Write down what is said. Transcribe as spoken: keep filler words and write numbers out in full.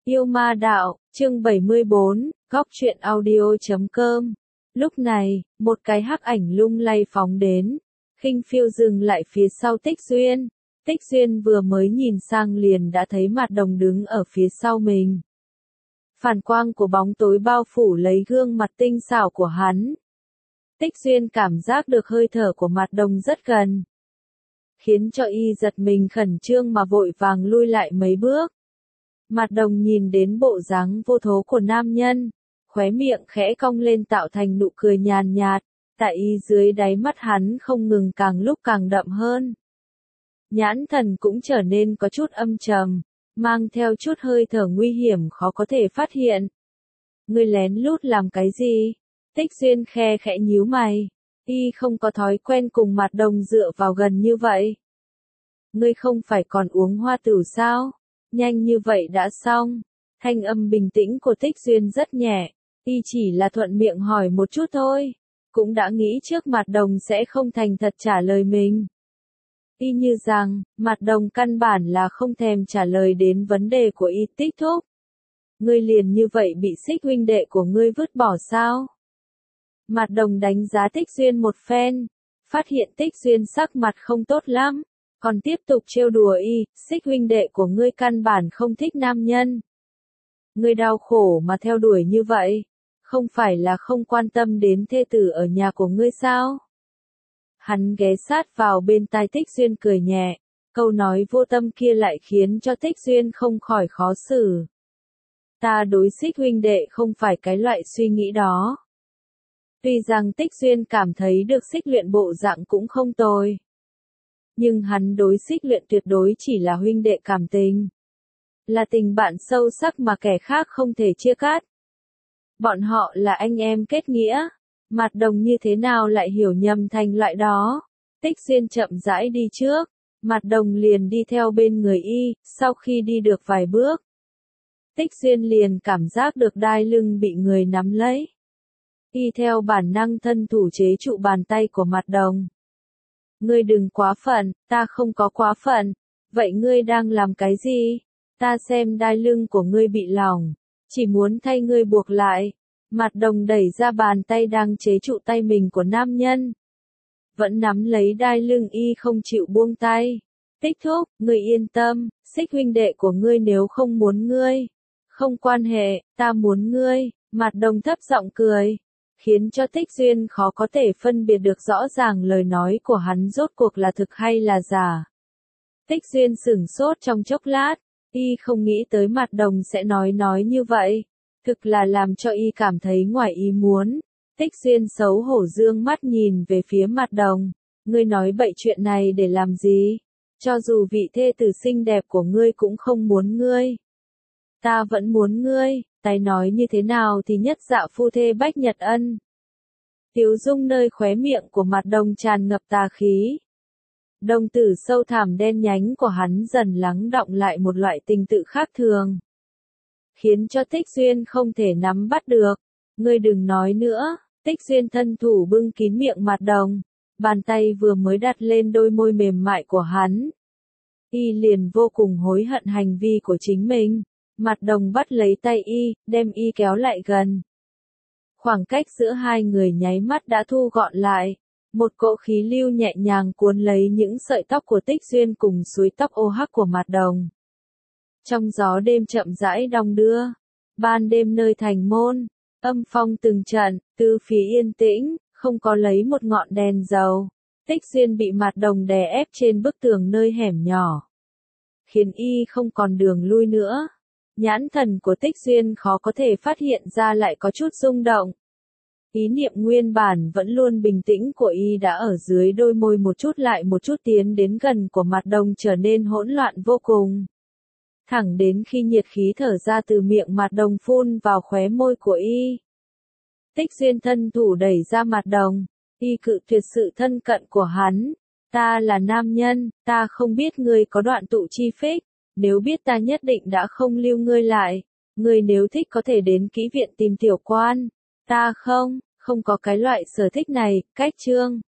Yêu ma đạo, chương bảy mươi bốn, góc truyện audio chấm com. Lúc này, một cái hắc ảnh lung lay phóng đến, khinh phiêu dừng lại phía sau Tích Duyên. Tích Duyên vừa mới nhìn sang liền đã thấy Mạt Đồng đứng ở phía sau mình. Phản quang của bóng tối bao phủ lấy gương mặt tinh xảo của hắn. Tích Duyên cảm giác được hơi thở của Mạt Đồng rất gần, khiến cho y giật mình khẩn trương mà vội vàng lui lại mấy bước. Mạt Đồng nhìn đến bộ dáng vô thố của nam nhân, khóe miệng khẽ cong lên tạo thành nụ cười nhàn nhạt, tại y dưới đáy mắt hắn không ngừng càng lúc càng đậm hơn. Nhãn thần cũng trở nên có chút âm trầm, mang theo chút hơi thở nguy hiểm khó có thể phát hiện. Ngươi lén lút làm cái gì? Tích Duyên khe khẽ nhíu mày, y không có thói quen cùng Mạt Đồng dựa vào gần như vậy. Ngươi không phải còn uống hoa tửu sao? Nhanh như vậy đã xong. Thanh âm bình tĩnh của Tích Duyên rất nhẹ, y chỉ là thuận miệng hỏi một chút thôi, cũng đã nghĩ trước Mạt Đồng sẽ không thành thật trả lời mình. Y như rằng, Mạt Đồng căn bản là không thèm trả lời đến vấn đề của y. Tích thúc, ngươi liền như vậy bị Xích huynh đệ của ngươi vứt bỏ sao? Mạt Đồng đánh giá Tích Duyên một phen, phát hiện Tích Duyên sắc mặt không tốt lắm, còn tiếp tục trêu đùa y. Xích huynh đệ của ngươi căn bản không thích nam nhân. Ngươi đau khổ mà theo đuổi như vậy, không phải là không quan tâm đến thê tử ở nhà của ngươi sao? Hắn ghé sát vào bên tai Tích Duyên cười nhẹ, câu nói vô tâm kia lại khiến cho Tích Duyên không khỏi khó xử. Ta đối Xích huynh đệ không phải cái loại suy nghĩ đó. Tuy rằng Tích Duyên cảm thấy được Xích Luyện bộ dạng cũng không tồi, nhưng hắn đối Xích Luyện tuyệt đối chỉ là huynh đệ cảm tình, là tình bạn sâu sắc mà kẻ khác không thể chia cắt. Bọn họ là anh em kết nghĩa, Mạt Đồng như thế nào lại hiểu nhầm thành loại đó. Tích Duyên chậm rãi đi trước, Mạt Đồng liền đi theo bên người y. Sau khi đi được vài bước, Tích Duyên liền cảm giác được đai lưng bị người nắm lấy. Y theo bản năng thân thủ chế trụ bàn tay của Mạt Đồng. Ngươi đừng quá phận, ta không có quá phận. Vậy ngươi đang làm cái gì? Ta xem đai lưng của ngươi bị lỏng, chỉ muốn thay ngươi buộc lại. Mạt Đồng đẩy ra bàn tay đang chế trụ tay mình của nam nhân, vẫn nắm lấy đai lưng y không chịu buông tay. Tích thúc, ngươi yên tâm, Xích huynh đệ của ngươi nếu không muốn ngươi, không quan hệ, ta muốn ngươi. Mạt Đồng thấp giọng cười, khiến cho Tích Duyên khó có thể phân biệt được rõ ràng lời nói của hắn rốt cuộc là thực hay là giả. Tích Duyên sửng sốt trong chốc lát, y không nghĩ tới Mạt Đồng sẽ nói nói như vậy, thực là làm cho y cảm thấy ngoài ý muốn. Tích Duyên xấu hổ dương mắt nhìn về phía Mạt Đồng, ngươi nói bậy chuyện này để làm gì? Cho dù vị thê tử xinh đẹp của ngươi cũng không muốn ngươi, ta vẫn muốn ngươi. Tay nói như thế nào thì nhất dạ phu thê bách nhật ân. Tiếu dung nơi khóe miệng của Mạt Đồng tràn ngập tà khí. Đồng tử sâu thẳm đen nhánh của hắn dần lắng đọng lại một loại tình tự khác thường, khiến cho Tích Duyên không thể nắm bắt được. Ngươi đừng nói nữa. Tích Duyên thân thủ bưng kín miệng Mạt Đồng, bàn tay vừa mới đặt lên đôi môi mềm mại của hắn, y liền vô cùng hối hận hành vi của chính mình. Mạt Đồng bắt lấy tay y, đem y kéo lại gần. Khoảng cách giữa hai người nháy mắt đã thu gọn lại. Một cỗ khí lưu nhẹ nhàng cuốn lấy những sợi tóc của Tích Duyên cùng suối tóc ô hắc của Mạt Đồng. Trong gió đêm chậm rãi đong đưa, ban đêm nơi thành môn, âm phong từng trận, tứ phía yên tĩnh, không có lấy một ngọn đèn dầu. Tích Duyên bị Mạt Đồng đè ép trên bức tường nơi hẻm nhỏ, khiến y không còn đường lui nữa. Nhãn thần của Tích Duyên khó có thể phát hiện ra lại có chút rung động. Ý niệm nguyên bản vẫn luôn bình tĩnh của y đã ở dưới đôi môi một chút lại một chút tiến đến gần của Mạt Đồng trở nên hỗn loạn vô cùng. Thẳng đến khi nhiệt khí thở ra từ miệng Mạt Đồng phun vào khóe môi của y. Tích Duyên thân thủ đẩy ra Mạt Đồng, y cự tuyệt sự thân cận của hắn. Ta là nam nhân, ta không biết ngươi có đoạn tụ chi phích. Nếu biết ta nhất định đã không lưu ngươi lại. Ngươi nếu thích có thể đến kỹ viện tìm tiểu quan. Ta không, không có cái loại sở thích này. Cách chương.